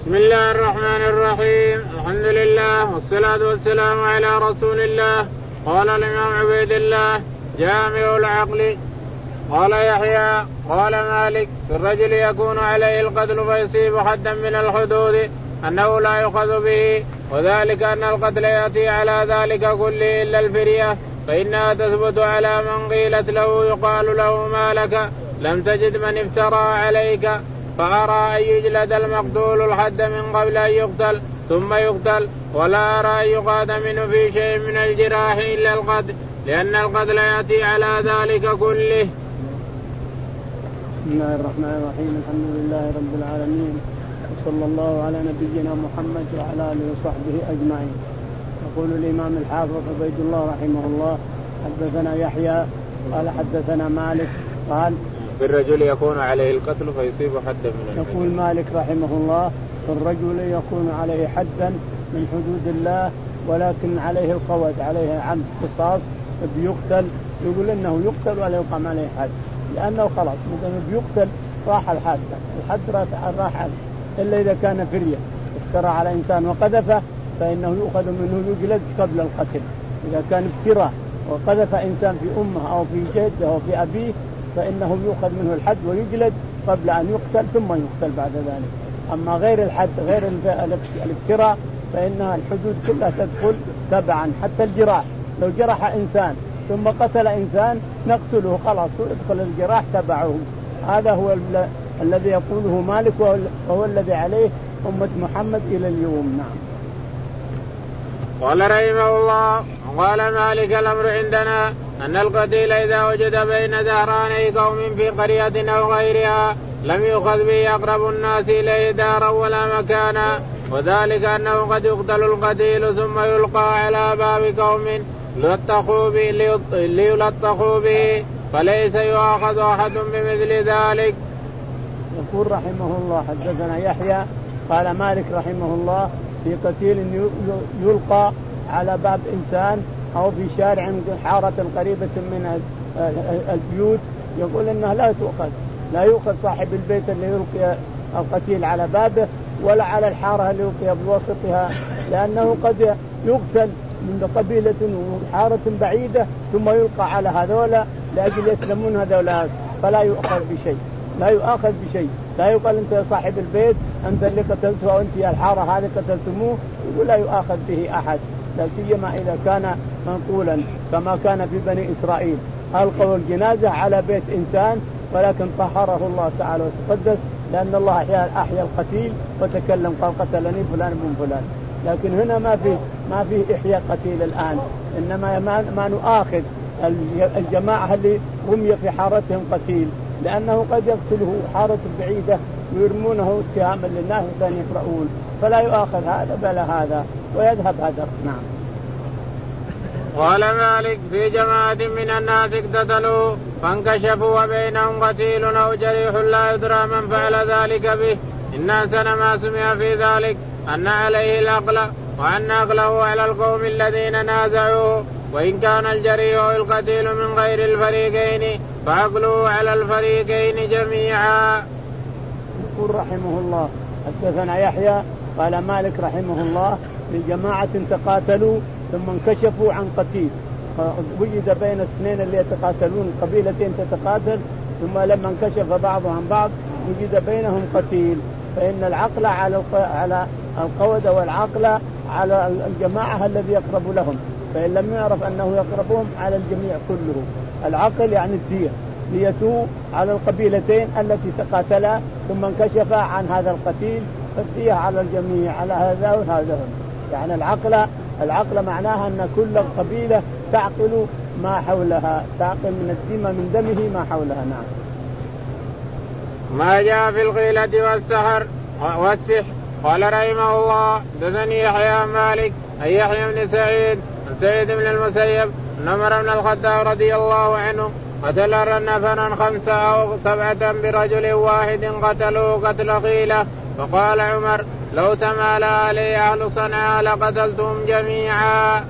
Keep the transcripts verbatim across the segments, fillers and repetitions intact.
بسم الله الرحمن الرحيم. الحمد لله والصلاة والسلام على رسول الله. قال الإمام عبيد الله جامع العقل. قال يحيى قال مالك في الرجل يكون عليه القتل فيصيب حدا من الحدود أنه لا يؤخذ به، وذلك أن القتل يأتي على ذلك كله إلا الفرية، فإنها تثبت على من قيلت له يقال له ما لك لم تجد من افترى عليك، فأرى أن يجلد المقتول الحد من قبل أن يقتل ثم يقتل، ولا أرى أن يقاد منه في شيء من الجراح إلا القتل، لأن القتل يأتي على ذلك كله. بسم الله الرحمن الرحيم. الحمد لله رب العالمين، وصلى الله على نبينا محمد وعلى آله وصحبه أجمعين. يقول الإمام الحافظ عبيد الله رحمه الله حدثنا يحيى قال حدثنا مالك قال في الرجل يكون عليه القتل فيصيب حدا من الحدود. يقول مالك رحمه الله في الرجل يكون عليه حدا من حدود الله، ولكن عليه القوت، عليه عمد قصاص بيقتل، يقول انه يقتل ولا يقام عليه حد، لانه خلاص مثلا بيقتل راح الحد، الحد راح عنه، الا اذا كان فريه افترى على انسان وقذفه فانه يؤخذ منه يجلد قبل القتل. اذا كان افتراء وقذف انسان في امه او في جده او في ابيه فانه يؤخذ منه الحد ويجلد قبل ان يقتل ثم يقتل بعد ذلك. اما غير الحد غير الافتراء فانها الحدود كلها تدخل تبعا، حتى الجراح لو جرح انسان ثم قتل انسان نقتله خلاص يدخل الجراح تبعه. هذا هو الذي يقوله مالك وهو الذي عليه أمة محمد إلى اليوم. نعم. قال رحمه الله قال مالك الأمر عندنا أن القتيل إذا وجد بين ظهراني قوم في قرية أو غيرها لم يؤخذ به أقرب الناس إليه دارا ولا مكانا، وذلك أنه قد يقتل القتيل ثم يلقى على باب قوم ليلطخوا به فليس يؤخذ أحد بمثل ذلك. يقول رحمه الله حدثنا يحيى قال مالك رحمه الله في قتيل يلقى على باب إنسان أو في شارع حارة قريبة من البيوت، يقول إنها لا تؤخذ، لا يؤخذ صاحب البيت اللي يلقي القتيل على بابه ولا على الحارة اللي يلقي بوسطها، لأنه قد يقتل من قبيلة وحارة بعيدة ثم يلقى على هذولا لأجل يسلمون هذولا، فلا يؤخذ بشيء، لا يؤخذ بشيء. لا يقال أنت يا صاحب البيت أنت اللي قتلته أو أنت يا الحارة هذه قتلتموه، يقول لا يؤخذ به أحد، لا سيما إذا كان منقولا كما كان في بني إسرائيل، ألقوا الجنازة على بيت إنسان ولكن طهره الله تعالى وتقدس، لأن الله أحيا القتيل وتكلم قال قتلني فلان من فلان. لكن هنا ما في ما في إحياء قتيل الآن، إنما ما نؤاخذ الجماعة اللي رمي في حارتهم قتيل، لأنه قد يقتله حارة بعيدة ويرمونه اتهاما للناس بأن يقرؤون، فلا يؤاخذ هذا بلا هذا ويذهب هدر. نعم. قال مالك في جماعة من الناس اقتتلوا فانكشفوا وبينهم قتيل أو جريح لا يدرى من فعل ذلك به، إن أحسن ما سمع في ذلك أن عليه العقل، وأن عقله على القوم الذين نازعوه، وإن كان الجريح القتيل من غير الفريقين فعقله على الفريقين جميعا. يقول رحمه الله حدثنا يحيى قال مالك رحمه الله لجماعة تقاتلوا ثم انكشفوا عن قتيل، وجد بين اثنين اللي يتقاتلون قبيلتين تتقاتل، ثم لما انكشف بعضهم عن بعض وجد بينهم قتيل، فإن العقل على على القود والعقل على الجماعة الذي يقرب لهم، فإن لم يعرف أنه يقربهم على الجميع كله. العقل يعني الدية، ديته على القبيلتين التي تقاتلا ثم انكشفا عن هذا القتيل، فالدية على الجميع على هذا وهذا. يعني العقل العقل معناها أن كل قبيلة تعقل ما حولها، تعقل من الدم من دمه ما حولها. نعم. ما جاء في الغيلة والسحر والسحر. قال رحمه الله دثني يحيى مالك أي يحيى بن سعيد سعيد بن المسيب أن عمر بن الخطاب رضي الله عنه قتل نفرا خمسة أو سبعة برجل واحد قتلوا قتل غيلة، فقال عمر لو تمالى علي أهل صنعاء لقتلتهم جميعا.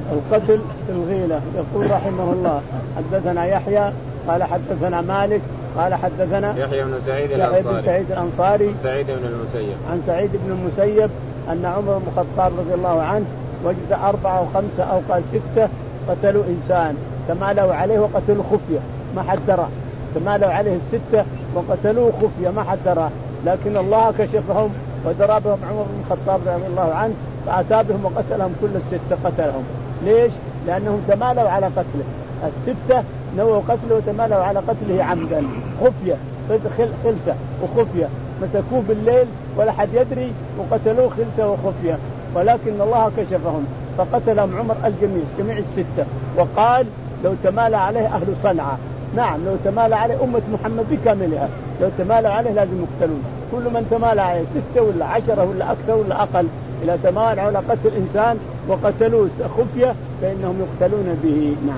القتل في الغيلة. يقول رحمه الله حدثنا يحيى قال حدثنا مالك قال حدثنا يحيى بن سعيد يحيى بن سعيد الأنصاري سعيد بن المسيب عن سعيد بن المسيب أن عمر بن الخطاب رضي الله عنه وجد أربعة أو خمسة أو قال ستة قتلوا إنسان تمالوا عليه وقتلوا خفية ما حد درى، تمالوا عليه الستة وقتلوه خفية ما حد درى، لكن الله كشفهم وضربهم عمر بن الخطاب رضي الله عنه فأتى بهم وقتلهم كل الستة قتلهم. ليش؟ لأنهم تمالوا على قتله، الستة نووا قتله وتمالوا على قتله عمدا خفية خلسة وخفية مسكوه بالليل ولا حد يدري وقتلوه خلسة وخفية، ولكن الله كشفهم فقتلهم عمر الجميع جميع الستة. وقال لو تمالى عليه أهل صنعاء، نعم لو تمالى عليه أمة محمد بكاملها لو تمالى عليه لازم يقتلون، كل من تمالى عليه ستة ولا عشرة ولا أكثر ولا أقل إلى تمالى على قتل إنسان وقتلوه خفية فإنهم يقتلون به. نعم.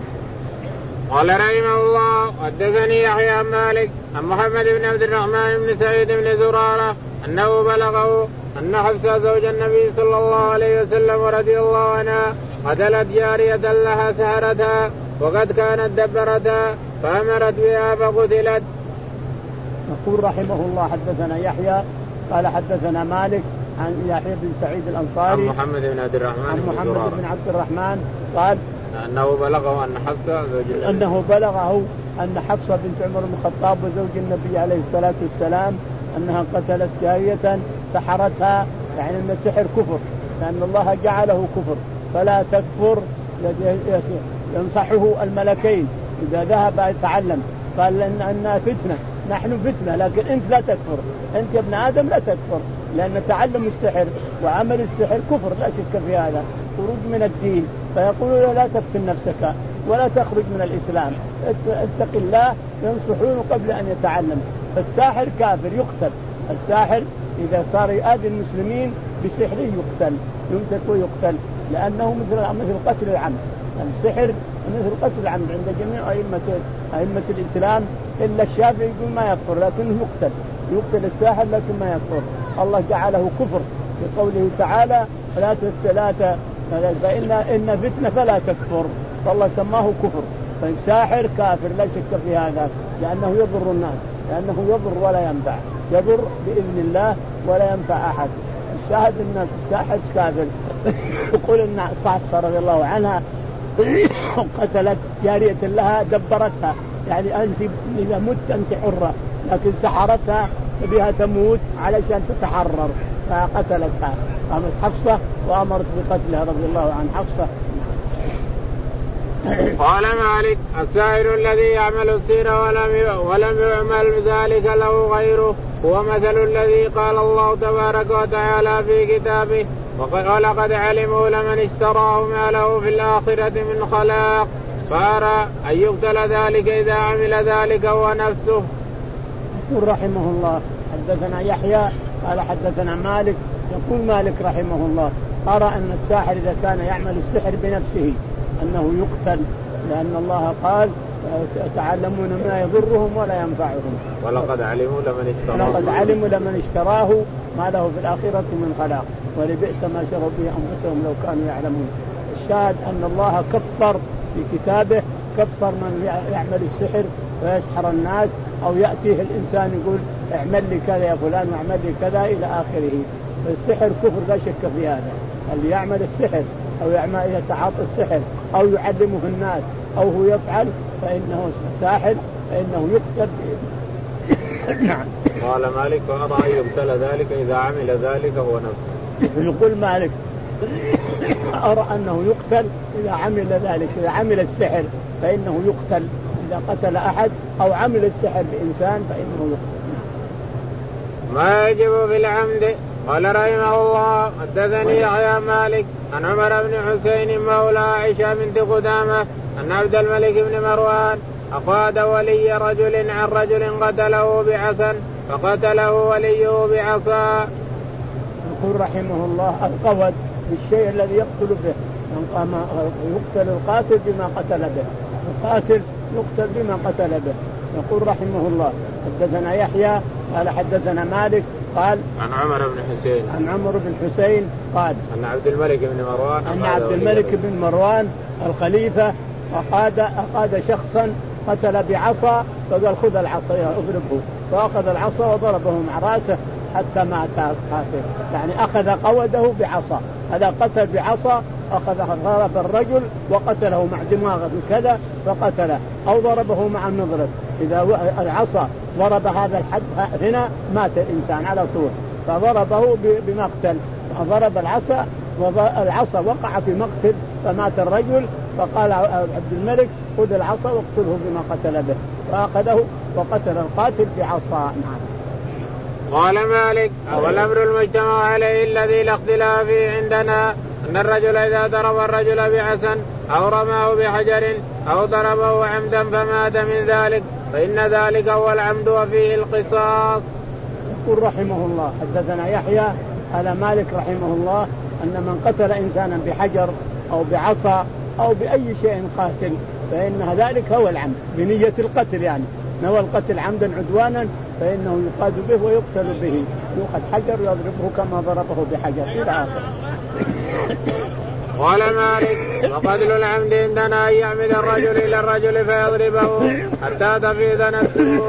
قال رحمه الله حدثني يحيى عن مالك عن محمد بن عبد الرحمن بن سعيد بن زرارة أنه بلغه أن حفصة زوج النبي صلى الله عليه وسلم رضي الله عنها قتلت جارية لها سهرتها وقد كانت دبرتها فأمرت بها فقتلت. يقول رحمه الله حدثنا يحيى قال حدثنا مالك عن يحيى بن سعيد الأنصاري عن محمد بن عبد الرحمن عن بن محمد زرارة بن عبد الرحمن قال أنه بلغه أن حفصة زوج أنه بلغه أن حفصة بنت عمر بن الخطاب وزوج النبي عليه الصلاة والسلام أنها قتلت جارية سحرتها، يعني أن السحر كفر لأن الله جعله كفر فلا تكفر، ينصحه الملكين إذا ذهب يتعلم قال إن أنها فتنة نحن فتنة لكن أنت لا تكفر، أنت يا ابن آدم لا تكفر لأن تعلم السحر وعمل السحر كفر لا شك في هذا خروج من الدين، فيقولون لا تفتن نفسك ولا تخرج من الإسلام اتق الله، ينصحونه قبل أن يتعلم. فالساحر كافر يقتل، الساحر إذا صار يؤذي المسلمين بسحره يقتل يمسك ويقتل لأنه مثل مثل قتل العمد، السحر مثل قتل العمد عند جميع أئمة أئمة الإسلام إلا الشافعي يقول ما يكفر لكنه يقتل يقتل الساحر لكن ما يكفر، الله جعله كفر بقوله تعالى فلا تستلاة فإن إن فتنة فلا تكفر، فالله سماه كفر، فالساحر كافر لا شك في هذا لأنه يضر الناس لأنه يضر ولا ينفع، يضر بإذن الله ولا ينفع أحد. الشاهد الناس الساحر كافر. يقول إن صحفة رضي الله عنها قتلت جارية لها دبرتها، يعني أنت إذا مت أنت حرة لكن سحرتها بها تموت علشان تتحرر فقتلتها، قامت حفصة وأمرت بقتلها رضي الله عن حفصة. قال مالك الساحر الذي يعمل السحر ولم ولم يعمل ذلك له غيره هو مثل الذي قال الله تبارك وتعالى في كتابه ولقد علموا لمن اشتراه ما له في الآخرة من خلاق فأرى أن يقتل ذلك إذا عمل ذلك هو نفسه. يقول رحمه الله حدثنا يحيى قال حدثنا مالك يقول مالك رحمه الله أرى أن الساحر إذا كان يعمل السحر بنفسه أنه يقتل لأن الله قال يتعلمون ما يضرهم ولا ينفعهم ولقد علموا لمن اشتراه ولقد علموا لمن اشتراه ما له في الآخرة من خلاق ولبئس ما شروا به أنفسهم لو كانوا يعلمون. الشاهد أن الله كفر في كتابه كفر من يعمل السحر ويسحر الناس أو يأتيه الإنسان يقول اعمل لي كذا يا فلان واعمل لي كذا إلى آخره. السحر كفر لا شك في هذا، اللي يعمل السحر أو يعمل يتعاطى السحر أو يعلمه الناس أو هو يفعل فإنه ساحر فإنه يقتل. نعم. قال مالك وأرى أن يقتل ذلك إذا عمل ذلك هو نفسه. يقول مالك أرى أنه يقتل إذا عمل ذلك، إذا عمل السحر فإنه يقتل، إذا قتل أحد أو عمل السحر بإنسان فإنه يقتل. ما يجب في العمد. قال رحمه الله حدثني يحيى مالك عن عمر بن حسين مولى عائشة بنت قدامة أن عبد الملك بن مروان أقاد ولي رجل عن رجل قتله بعصا فقتله وليه بعصا. يقول رحمه الله القود بالشيء الذي يقتل به، يقتل القاتل بما قتل به، القاتل يقتل بما قتل به. يقول رحمه الله حدثنا يحيى قال حدثنا مالك قال عن عمر بن حسين عن عمر بن حسين قال أن عبد الملك بن مروان أن عبد الملك بن مروان الخليفة أقاد أقاد شخصا قتل بعصا فقال خذ العصا اضربه، فأخذ العصا وضربه مع رأسه حتى مات قاتل، يعني أخذ قوده بعصا، هذا قتل بعصا أخذ ضرب الرجل وقتله مع دماغه كذا فقتله، أو ضربه مع النظرة، إذا العصا ضرب هذا الحد هنا مات الإنسان على طول، فضربه بمقتل، ضرب العصا والعصا وقع في مقتل فمات الرجل، فقال عبد الملك خذ العصا واقتله بما قتل به، فأخذه وقتل القاتل بعصا. نعم. قال مالك والأمر المجتمع عليه الذي لا اختلاف فيه عندنا أن الرجل إذا ضرب الرجل بعصا أو رماه بحجر أو ضربه عمدا فمات من ذلك فإن ذلك هو العمد وفيه القصاص. يقول رحمه الله حدثنا يحيى على مالك رحمه الله أن من قتل إنسانا بحجر أو بعصا أو بأي شيء قاتل فإن ذلك هو العمد بنية القتل، يعني نوى القتل عمدا عدوانا فإنه يقاد به ويقتل به، يؤخذ حجر ويضربه كما ضربه بحجر إلى آخره. قال مالك وقتل العمد عندنا أن يعمد الرجل إلى الرجل فيضربه حتى تفيض نفسه.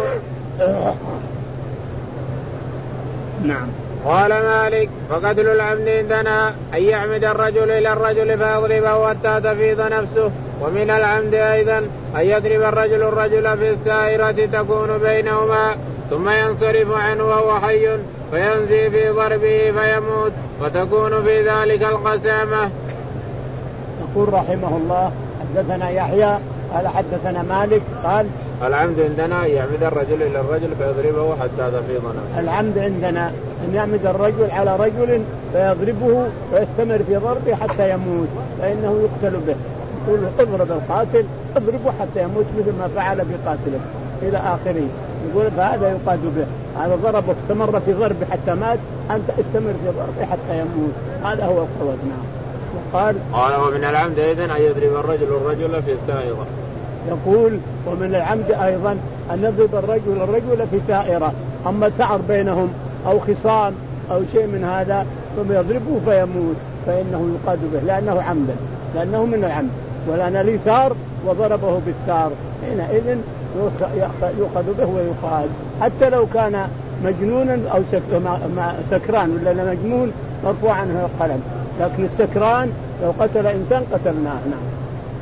نعم. قال مالك وقتل العمد عندنا أن يعمد الرجل إلى الرجل فيضربه حتى تفيض نفسه، ومن العمد أيضا أن يضرب الرجل الرجل في السائرة تكون بينهما ثم ينصرف عنه وهو حي فينزي في ضربه فيموت وتكون في ذلك القسامة. يقول رحمه الله حدثنا يحيى قال حدثنا مالك قال العمد عندنا أن يعمد الرجل إلى الرجل فيضربه حتى تفيض نفسه. العمد عندنا أن يعمد الرجل على رجل فيضربه ويستمر في ضربه حتى يموت فإنه يقتل به، يقول اضرب القاتل اضربه حتى يموت مثل ما فعل بقاتله إلى آخره، يقول فهذا يقاد به، هذا ضربه استمر في ضربه حتى مات، أنت استمر في ضربه حتى يموت، هذا هو القواد. نعم. وقال قال ومن العمد أيضا أن يضرب الرجل الرجل في السائرة. يقول ومن العمد أيضا أن يضرب الرجل الرجل في سائرة، أما سعر بينهم أو خصام أو شيء من هذا ثم يضربه فيموت فإنه يقاد به لأنه عمدا، لأنه من العمد، ولأن لي ثار وضربه بالثار حينئذ يؤخذ به ويقاد، حتى لو كان مجنونا أو سكران ولا مجنون مرفوع عنه القلم، لكن السكران لو قتل إنسان قتلناه. نعم.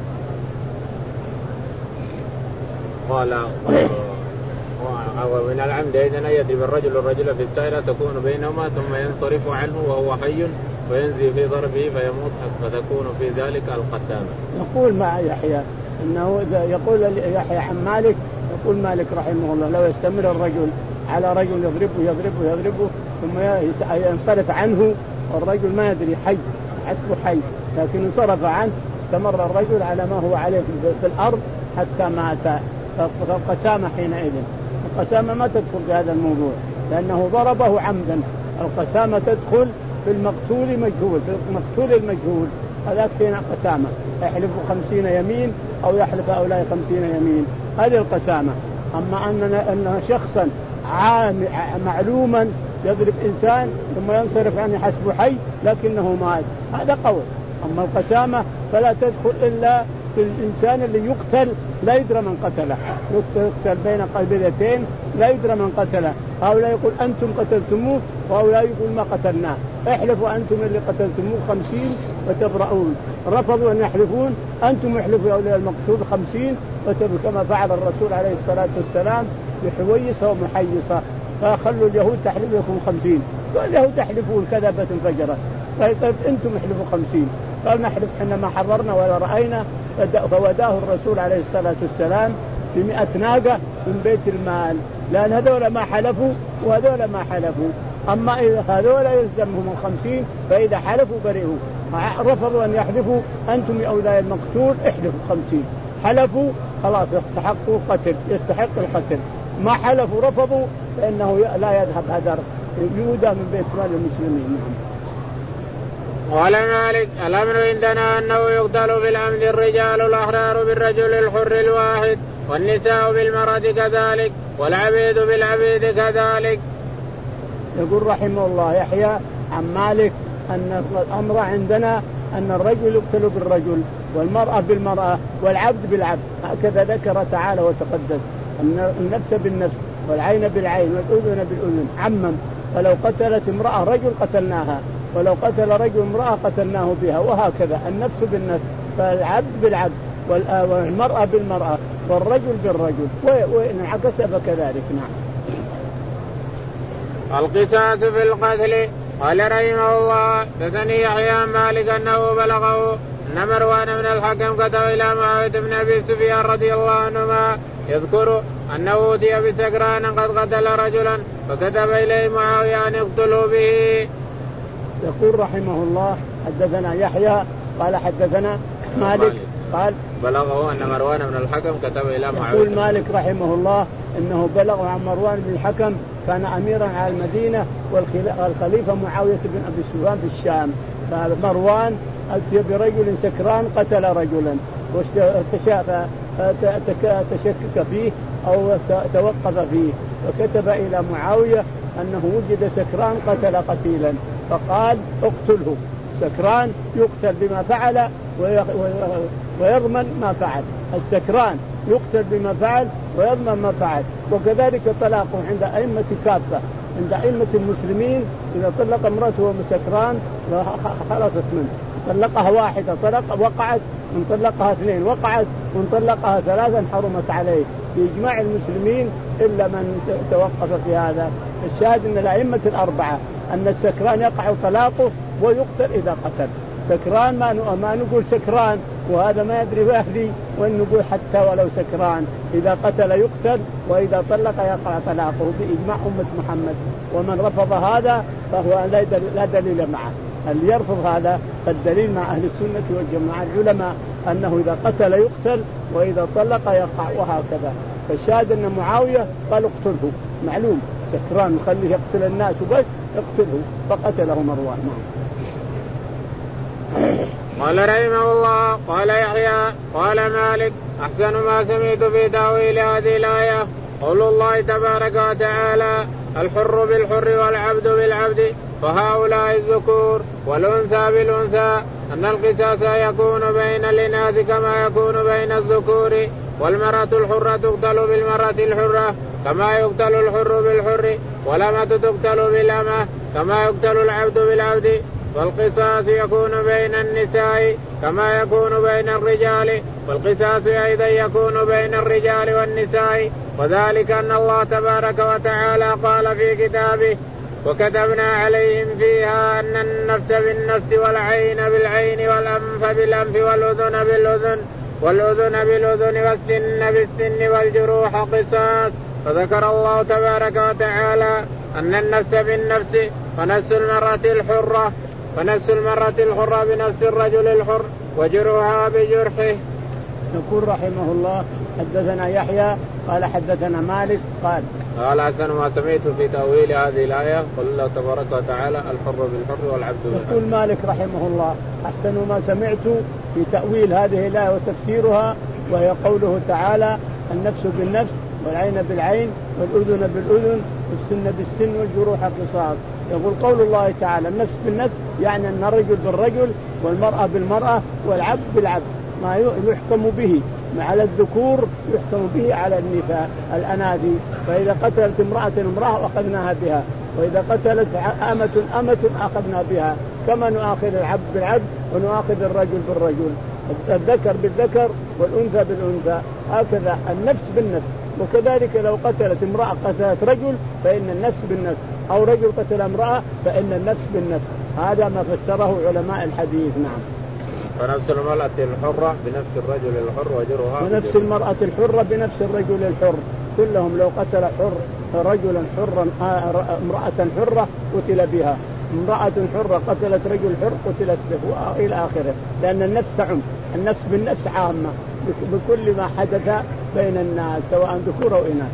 قال ومن العمد أيضا أن يضرب الرجل الرجل في السائرة تكون بينهما ثم ينصرف عنه وهو حي وينزي في ضربه فيموت فتكون في ذلك القسامة. يقول مع يحيى إنه يقول يحيى عن مالك يقول مالك رحمه الله لو يستمر الرجل على رجل يضربه يضربه يضربه ثم ينصرف عنه والرجل ما يدري حي حسبه حي، لكن انصرف عنه استمر الرجل على ما هو عليه في الأرض حتى مات، فالقسامة حينئذ القسامة ما تدخل في هذا الموضوع لأنه ضربه عمدا، القسامة تدخل في المقتول مجهول، في المقتول المجهول هذا فينا قسامة، يحلف خمسين يمين أو يحلف هؤلاء خمسين يمين، هذه القسامة. أما أننا أن شخصا معلوما يضرب إنسان ثم ينصرف عنه حسب حي لكنه مات هذا قول. أما القسامة فلا تدخل إلا في الإنسان اللي يقتل لا يدرى من قتله، يقتل بين قبيلتين لا يدرى من قتله، هؤلاء يقول أنتم قتلتموه وهؤلاء يقول ما قتلناه، احلفوا أنتم اللي قتلتموه خمسين وتبرؤون، رفضوا أن يحلفون أنتم احلفوا هؤلاء المقتول خمسين وتبرؤون كما فعل الرسول عليه الصلاة والسلام بحويصة ومحيصة، فخلوا اليهود تحلف لكم خمسين، واليهود تحلفون كذبة فجرة، طيب أنتم احلفوا خمسين، قال نحلف حينما حضرنا ولا رأينا، فوداه الرسول عليه الصلاة والسلام بمئة ناقة من بيت المال، لأن هذول ما حلفوا وهذول ما حلفوا، أما إذا هذول يلزمهم الخمسين فإذا حلفوا برئوا، رفضوا أن يحلفوا أنتم أولاد المقتول احلفوا خمسين، حلفوا خلاص يستحقوا قتل يستحق القتل، ما حلفوا رفضوا فإنه لا يذهب هدر يودى من بيت مال المسلمين. قال مالك الأمر عندنا أنه يقتل بالعمد الرجال الأحرار بالرجل الحر الواحد والنساء بالمرأة كذلك والعبيد بالعبيد كذلك. يقول رحمه الله يحيى عن مالك أن الأمر عندنا أن الرجل يقتل بالرجل والمرأة بالمرأة والعبد بالعبد، هكذا ذكر تعالى وتقدس. النفس بالنفس والعين بالعين والأذن بالأذن، عمم. فلو قتلت امرأة رجل قتلناها، ولو قتل رجل امرأة قتلناه بها، وهكذا النفس بالنفس، فالعبد بالعبد والمرأة بالمرأة والرجل بالرجل، وإن عكس فكذلك. نعم. القصاص في القتل. قال رحمه الله حدثني يحيى مالك أنه بلغه أن مروان بن الحكم كتب إلى معاوية بن أبي سفيان رضي الله عنهما يذكر أنه أوتي بسكران قد قتل رجلا فكتب إليه معاوية أن يقتله به. يقول رحمه الله حدثنا يحيى قال حدثنا مالك قال بلغه أن مروان بن الحكم كتب إلى معاوية. يقول مالك رحمه الله إنه بلغه عن مروان بن الحكم كان أميرا على المدينة والخليفة معاوية بن أبي سفيان في الشام. فمروان أتي برجل سكران قتل رجلا وتشكك فيه أو توقف فيه، فكتب إلى معاوية أنه وجد سكران قتل قتيلا، فقال اقتله. سكران يقتل بما فعل ويضمن ما فعل، السكران يقتل بما فعل ويضمن ما فعل. وكذلك طلاقه عند أئمة كافة، عند أئمة المسلمين إذا طلق امرأته وهو سكران خلصت منه، طلقها واحدة طلق وقعت، من طلقها اثنين وقعت، من طلقها ثلاثا حرمت عليه بإجماع المسلمين إلا من توقف في هذا. الشاهد أن الأئمة الأربعة أن السكران يقع طلاقه ويقتل إذا قتل. سكران ما ما نقول سكران وهذا ما يدري أهلي، وإن نقول حتى ولو سكران إذا قتل يقتل، وإذا طلق يقع طلاقه بإجماع أمة محمد. ومن رفض هذا فهو لا دليل معه. اللي يرفض هذا فالدليل مع أهل السنة والجماعة العلماء أنه إذا قتل يقتل وإذا طلق يقع، وهكذا. فالشاهد أن معاوية قال اقتله، معلوم سكران نخليه يقتل الناس وبس، اقتله، فقتله مروان. قال رحمه الله قال يحيى قال مالك أحسن ما سمعت في تأويل هذه الآية قول الله تبارك وتعالى الحر بالحر والعبد بالعبد، فهؤلاء الذكور والأنثى بالأنثى، أن القصاص يكون بين الإناث كما يكون بين الذكور، والمرأة الحرة تقتل بالمرأة الحرة كما يقتل الحر بالحر، والأمة تقتل بالأمة كما يقتل العبد بالعبد، والقصاص يكون بين النساء كما يكون بين الرجال، والقصاص أيضا يكون بين الرجال والنساء، وذلك أن الله تبارك وتعالى قال في كتابه وكتبنا عليهم فيها أن النفس بالنفس والعين بالعين والأنف بالأنف والأذن بالأذن والأذن بالأذن والسن بالسن والجروح قصاص. فذكر الله تبارك وتعالى أن النفس بالنفس فنفس المرأة الحرة فنفس المرأة الحرة بنفس الرجل الحر وجروحها بجرحه. يقول رحمه الله حدثنا يحيى قال حدثنا مالك قال قال أحسن ما سمعت في تأويل هذه الآية قال الله تبارك وتعالى الحر بالحر والعبد بالعبد. يقول مالك رحمه الله أحسن ما سمعت في تأويل هذه الآية وتفسيرها، وهي قوله تعالى النفس بالنفس والعين بالعين والأذن بالأذن والسن بالسن والجروح قصاص. يقول قول الله تعالى النفس بالنفس يعني أن الرجل بالرجل والمرأة بالمرأة والعبد بالعبد، ما يحكم به على الذكور يحكم به على النساء الأناثي. فإذا قتلت امرأة امرأة أخذناها بها، وإذا قتلت أمة أمة أخذنا بها، كما نؤاخذ العبد بالعبد ونؤاخذ الرجل بالرجل، الذكر بالذكر والأنثى بالأنثى، هكذا النفس بالنفس. وكذلك لو قتلت امرأة قتلت رجل فإن النفس بالنفس، أو رجل قتل امرأة فإن النفس بالنفس. هذا ما فسره علماء الحديث. نعم. فنفس المرأة الحرة بنفس الرجل الحر وجرها ونفس المرأة الحرة بنفس الرجل الحر، كلهم لو قتل حر رجلا حرا امرأة حرة قتل بها، امرأة حرة قتلت رجل حر قتلت به، إلى آخره. لأن النفس تعم، النفس بالنفس عامة بكل ما حدث بين الناس سواء ذكور أو إناث.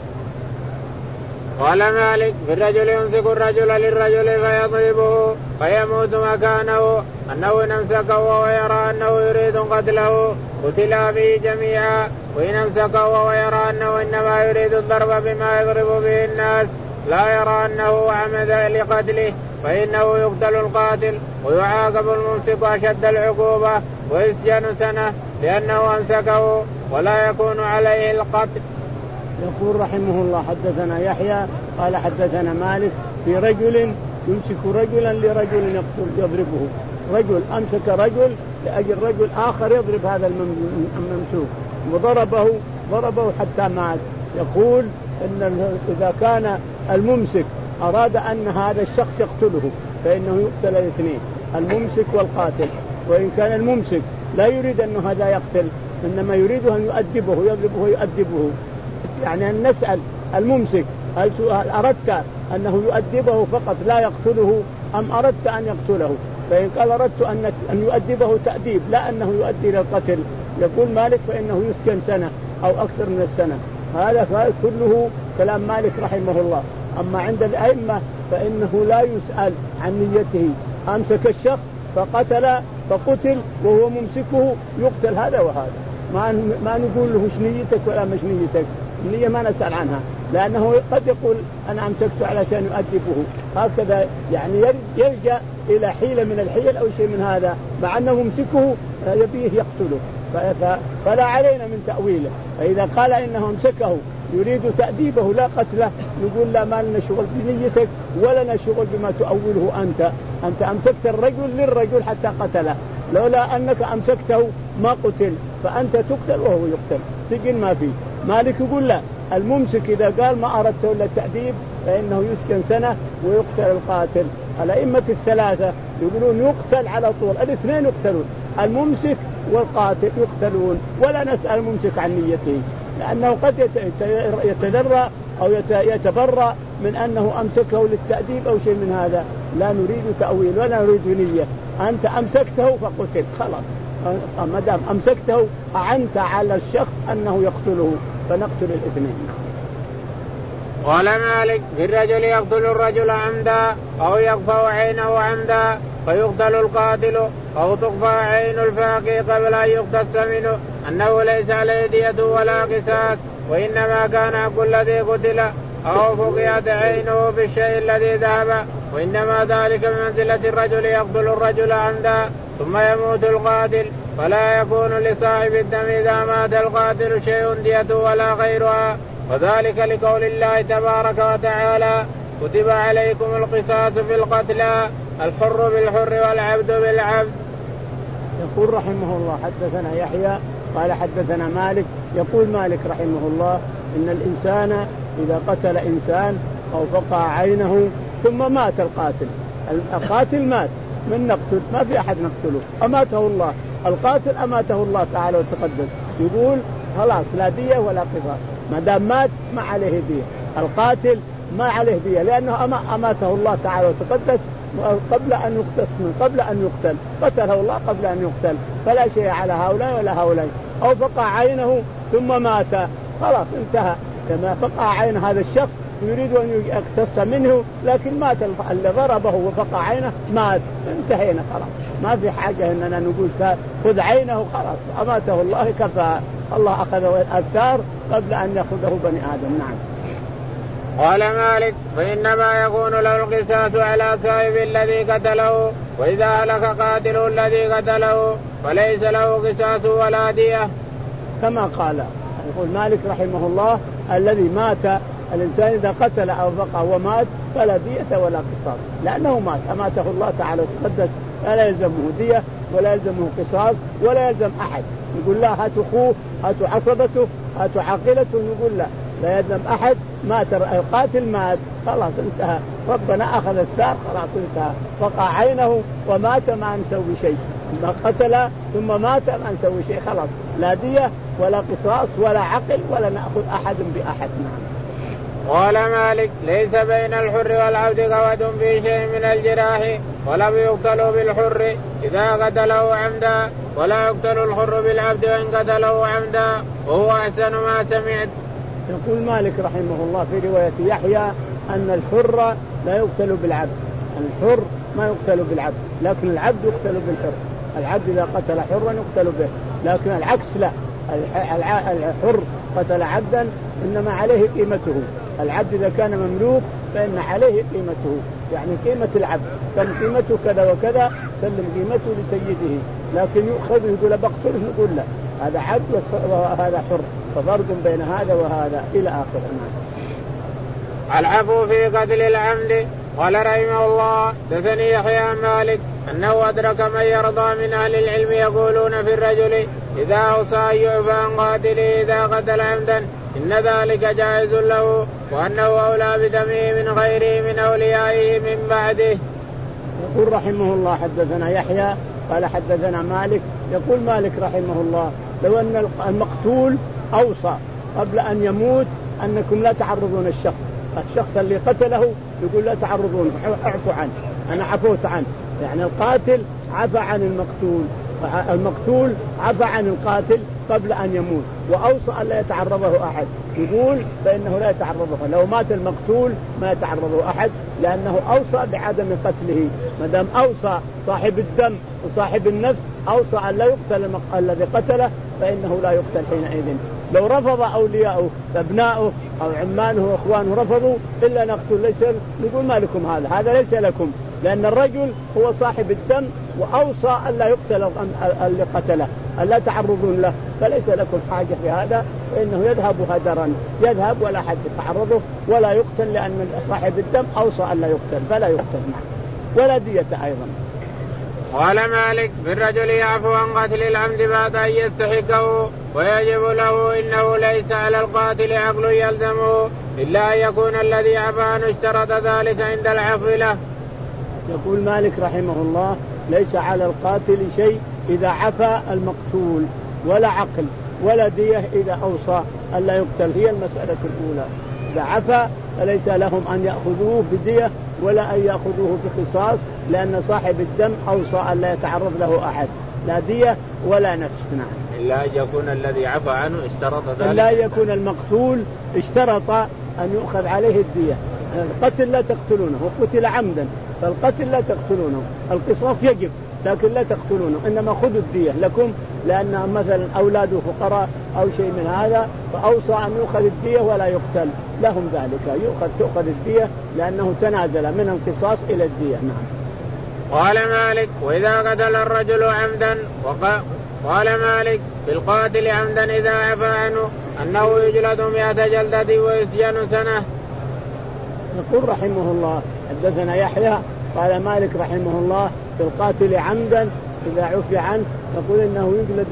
قال مالك في الرجل يمسك الرجل للرجل فيضربه فيموت مكانه أنه نمسكه وهو يرى أنه يريد قتله قتلا به جميعا، وإن أمسكه وهو يرى أنه إنما يريد الضرب بما يضرب به الناس لا يرى أنه عمد لقتله فإنه يقتل القاتل ويعاقب الممسك أشد العقوبة ويسجن سنة لأنه أمسكه ولا يكون عليه القتل. يقول رحمه الله حدثنا يحيى قال حدثنا مالك في رجل يمسك رجلا لرجل يقتل يضربه، رجل أمسك رجل لأجل رجل آخر يضرب هذا الممسوك وضربه ضربه حتى مات. يقول إن إذا كان الممسك أراد أن هذا الشخص يقتله فإنه يقتل الاثنين الممسك والقاتل، وإن كان الممسك لا يريد أن هذا يقتل إنما يريد أن يؤدبه يضربه ويؤدبه، يعني أن نسأل الممسك هل أردت أنه يؤدبه فقط لا يقتله أم أردت أن يقتله؟ فإن قال أردت أن يؤدبه تأديب لا أنه يؤدي إلى القتل يقول مالك فإنه يسجن سنة أو أكثر من السنة. هذا كله كلام مالك رحمه الله. أما عند الأئمة فإنه لا يسأل عن نيته، أمسك الشخص فقتل فقتل وهو ممسكه يقتل هذا وهذا، ما ما نقول له وش نيتك ولا مش نيتك، النية ما نسأل عنها لأنه قد يقول أنا أمسكته علشان يؤدبه هكذا، يعني يلجأ إلى حيلة من الحيل أو شيء من هذا مع أنه ممسكه يبيه يقتله فلا علينا من تأويله. فإذا قال إنه أمسكه يريد تأديبه لا قتله نقول لا ما لنا شغل بنيتك ولا لنا شغل بما تؤوله أنت، أنت أمسكت الرجل للرجل حتى قتله، لولا أنك أمسكته ما قتل فأنت تقتل وهو يقتل سجن ما فيه. مالك يقول لا، الممسك إذا قال ما أردت إلا التأديب فإنه يسجن سنة ويقتل القاتل. الأئمة الثلاثة يقولون يقتل على طول، الاثنين يقتلون الممسك والقاتل يقتلون ولا نسأل الممسك عن نيته لأنه قد يتدرى أو يتبرى من أنه أمسكه للتأديب أو شيء من هذا، لا نريد تأويل ولا نريد نية، أنت أمسكته فقتل خلاص، ما دام أمسكته أعنت على الشخص أنه يقتله فنقتل الاثنين. قال مالك في الرجل يقتل الرجل عمدا أو يقفع عينه عمدا فيقتل القاتل أو تقفع عين الفاقي قبل أن يقتص منه أنه ليس عليه دية ولا قصاص وإنما كان حق الذي قتل أو فقئت عينه بالشيء الذي ذهب، وإنما ذلك بمنزلة الرجل يقتل الرجل عمدا ثم يموت القاتل فلا يكون لصاحب الدم إذا مات القاتل شيء دية ولا غيرها، وذلك لقول الله تبارك وتعالى كتب عليكم القصاص في القتلى الحر بالحر والعبد بالعبد. يقول رحمه الله حدثنا يحيى قال حدثنا مالك. يقول مالك رحمه الله إن الإنسان إذا قتل إنسان أو فقع عينه ثم مات القاتل، القاتل مات من نقتل ما في أحد نقتله، أماته الله، القاتل أماته الله تعالى وتقدس، يقول خلاص لا دية ولا قصاص ما دام مات ما عليه دية، القاتل ما عليه دية لأنه أماته الله تعالى وتقدس قبل أن يقتص من قبل أن يقتل، قتله الله قبل أن يقتل فلا شيء على هؤلاء ولا هؤلاء. أو فقع عينه ثم مات خلاص انتهى، كما فقع عين هذا الشخص يريد أن يقتص منه لكن مات اللي ضربه وفقع عينه مات، انتهينا خلاص ما في حاجة أننا نقول خذ عينه خلاص أماته الله كفى، الله أخذه الأبتار قبل أن يأخذه بني آدم. نعم. قال مالك فإنما يكون له القصاص على صاحب الذي قتله، وإذا هلك قاتل الذي قتله فليس له قصاص ولا دية كما قال. يقول مالك رحمه الله الذي مات الإنسان إذا قتل أو فقع ومات فلا دية ولا قصاص لأنه مات أماته الله تعالى وتقدس، فلا يلزمه دية ولا يلزمه قصاص ولا يلزم أحد. يقول لا هاتوا أخوه هاتوا عصبته هاتوا عاقلته، يقول لا لا يلزم أحد، مات القاتل مات خلاص انتهى، ربنا أخذ الثار خلاص انتهى، فقع عينه ومات ما نسوي شيء، ما قتل ثم مات ما نسوي شيء خلاص، لا دية ولا قصاص ولا عقل ولا نأخذ أحد بأحد. نعم. قال مالك ليس بين الحر والعبد قوة في شيء من الجراح ولم يقتلوا بالحر إذا قتله عمدا ولا يقتل الحر بالعبد وإن قتله عمدا وهو أحسن ما سمعت. يقول مالك رحمه الله في رواية يحيى أن الحر لا يقتل بالعبد، الحر ما يقتل بالعبد لكن العبد يقتل بالحر، العبد إذا قتل حرا يقتل به، لكن العكس لا، الحر قتل عبدا إنما عليه قيمته، العبد إذا كان مملوك فإن عليه قيمته، يعني قيمة العبد، كم قيمته كذا وكذا، سلم قيمته لسيده. لكن يؤخذ يقول بقتله، نقول لا، هذا عبد وهذا حر، ففرق بين هذا وهذا إلى آخره. العفو في قتل العمد. قال رحمه الله دثني يحيى عن مالك أنه أدرك من يرضى من أهل العلم يقولون في الرجل إذا أوصى أن يعفى عن قاتله إذا قتل عمدا إن ذلك جائز له، وأنه أولى بدمه من غيره من أوليائه من بعده. يقول رحمه الله حدثنا يحيى قال حدثنا مالك. يقول مالك رحمه الله لو أن المقتول أوصى قبل أن يموت أنكم لا تعرضون الشخص الشخص اللي قتله، يقول لا تعرضون، اعفوا عنه، أنا عفوت عنه. يعني القاتل عفى عن المقتول، المقتول عفى عن القاتل قبل أن يموت، وأوصى أن لا يتعرضه أحد، يقول فإنه لا يتعرضه. لو مات المقتول ما يتعرضه أحد، لأنه أوصى بعدم قتله. ما دام أوصى صاحب الدم وصاحب النفس أوصى أن لا يقتل الذي قتله، فإنه لا يقتل حينئذ. لو رفض أولياؤه أبناؤه أو عمانه وإخوانه رفضوا إلا نقتل، ليس نقول ما لكم هذا، هذا ليس لكم، لأن الرجل هو صاحب الدم وأوصى أن لا يقتل اللي قتله، أن لا تعرضون له، فليس لكم حاجة في هذا، فإنه يذهب هدرا، يذهب ولا حد يتعرضه ولا يقتل، لأن صاحب الدم أوصى أن لا يقتل فلا يقتل معه، ولا دية أيضا. قال مالك بالرجل يعفو عن قتل العمد بعد أن يستحقه ويجب له إنه ليس على القاتل عقل يلزمه إلا أن يكون الذي عفى عنه اشترط ذلك عند العفو له. يقول مالك رحمه الله ليس على القاتل شيء إذا عفى المقتول، ولا عقل ولا دية إذا أوصى أن لا يقتل، هي المسألة الأولى. إذا عفى فليس لهم أن يأخذوه بدية ولا أن يأخذوه بقصاص، لأن صاحب الدم أوصى أن لا يتعرض له أحد، لا دية ولا نفس. نعم. إلا أن يكون الذي عفى عنه اشترط ذلك، إلا أن يكون المقتول اشترط أن يؤخذ عليه الدية. القتل لا تقتلونه، وقتل عمدا فالقتل لا تقتلونه، القصاص يجب لكن لا تقتلونه، إنما خذوا الدية لكم، لأن مثلا أولاده فقراء أو شيء من هذا، فأوصى أن يؤخذ الدية ولا يقتل، لهم ذلك، يؤخذ تؤخذ الدية لأنه تنازل من القصاص إلى الدية. نعم. قال مالك وإذا قتل الرجل عمدا وقال قال مالك بالقاتل عمدا إذا عفى عنه أنه يجلد مئة جلدة ويسجن سنة. يقول رحمه الله حدثنا يحيى قال مالك رحمه الله بالقاتل عمدا إذا عفي عنه يقول إنه يجلد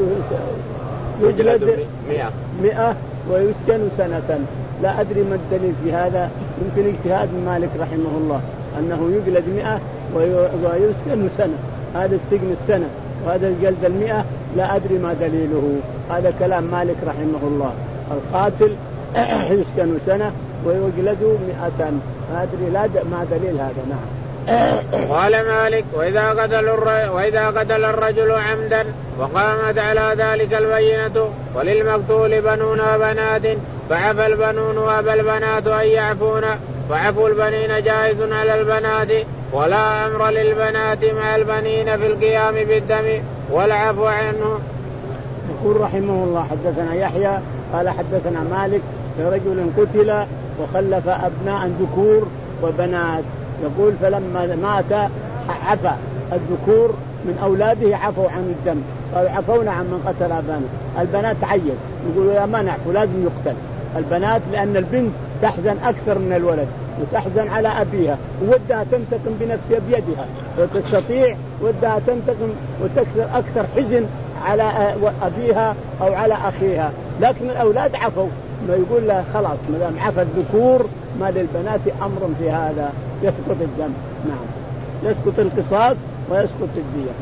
يجلد مئة مئة ويسجن سنة. لا أدري ما الدليل في هذا، يمكن اجتهاد من مالك رحمه الله أنه يجلد مئة ويسجن سنة، هذا السجن السنة وهذا الجلد المئة، لا أدري ما دليله، هذا كلام مالك رحمه الله. القاتل يسجن سنة ويجلد مئة، ما أدري لا ما دليل هذا. نعم. قال مالك وإذا قتل وإذا قتل الرجل عمدا وقامت على ذلك البينة وللمقتول بنون وبنات فعفى البنون وأبى البنات أن يعفون، فعفو البنين جائز على البنات، ولا أمر للبنات مع البنين في القيام بالدم والعفو عنه. يقول رحمه الله حدثنا يحيى قال حدثنا مالك رجل قتل وخلف أبناء ذكور وبنات، يقول فلما مات عفى الذكور من أولاده عفوا عن الدم، قالوا عفونا عن من قتل أبانا. البنات عيد يقولوا يا ما نعفو لازم يقتل البنات، لأن البنت تحزن أكثر من الولد وتحزن على أبيها وودها تنتقم بنفسها بيدها وتستطيع ودها تنتقم وتكثر أكثر حزن على أبيها أو على أخيها، لكن الأولاد عفوا، ما يقول له خلاص ما دام عفى الذكور ما للبنات أمر في هذا، يسقط الدم. نعم. يسقط القصاص ويسقط الدية.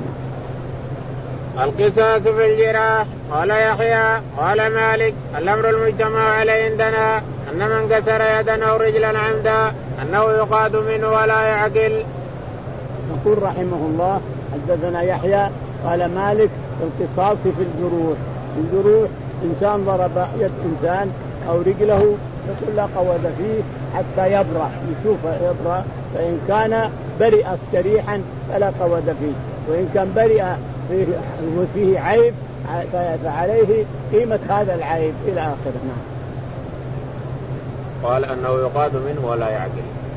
القصاص في الجراح. قال يحيى قال مالك الأمر المجتمع عليه عندنا أن من كسر يدا أو رجلا عمدا أنه يقاد منه ولا يعقل. يقول رحمه الله حدثنا يحيى قال مالك القصاص في الجروح. الجروح إنسان ضرب يد إنسان أو رجله يقول لا قواد فيه حتى يبرأ، يشوف يبرأ، فإن كان برئ جريحا فلا قواد فيه، وإن كان برئ فيه وفيه عيب فعليه قيمة هذا العيب إلى آخره. نعم. قال أنه يقاد منه ولا يعقل.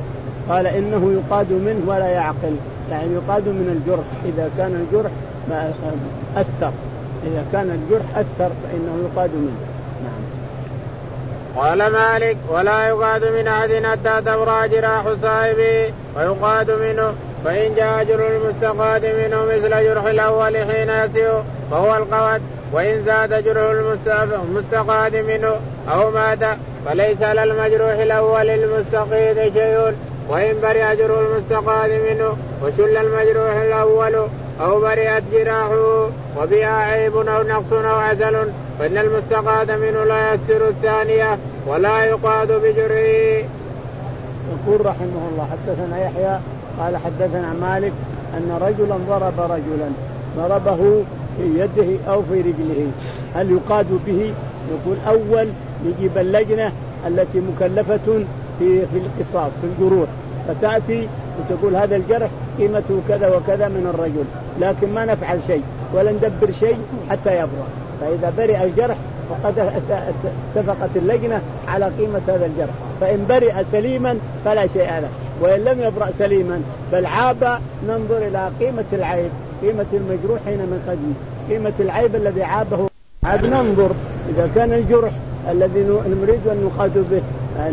قال إنه يقاد منه ولا يعقل، يعني يقاد من الجرح إذا كان الجرح أثر، إذا كان الجرح أثر فإنه يقاد منه. نعم. قال مالك ولا يقاد من أحد حتى تبرأ جراح صاحبه ويقاد منه، فإن جاء جرح المستقاد منه مثل جرح الأول حين يسيء فهو القواد، وإن زاد جرح المستقاد منه أو مات فليس على المجروح الأول المستقيد شيء، وإن برئ جرح المستقاد منه وشل المجروح الأول أو برئت جراحه وبها عيب أو نقص أو عسل فإن المستقاد منه لا يكسر الثانية ولا يقاد بجرحه. يقول رحمه الله حدثنا يحيى قال حدثنا مالك أن رجلا ضرب رجلا ضربه في يده أو في رجله، هل يقاد به؟ يقول أول يجيب اللجنة التي مكلفة في في القصاص في الجروح، فتأتي وتقول هذا الجرح قيمته كذا وكذا من الرجل، لكن ما نفعل شيء ولا ندبر شيء حتى يبرأ، فإذا برئ الجرح فقد اتفقت اللجنة على قيمة هذا الجرح، فإن برئ سليما فلا شيء له، وإن لم يبرأ سليما بل عاب ننظر إلى قيمة العيب، قيمة المجروح حين من قدمه، قيمة العيب الذي عابه عاد ننظر إذا كان الجرح الذي نريد أن نقاد به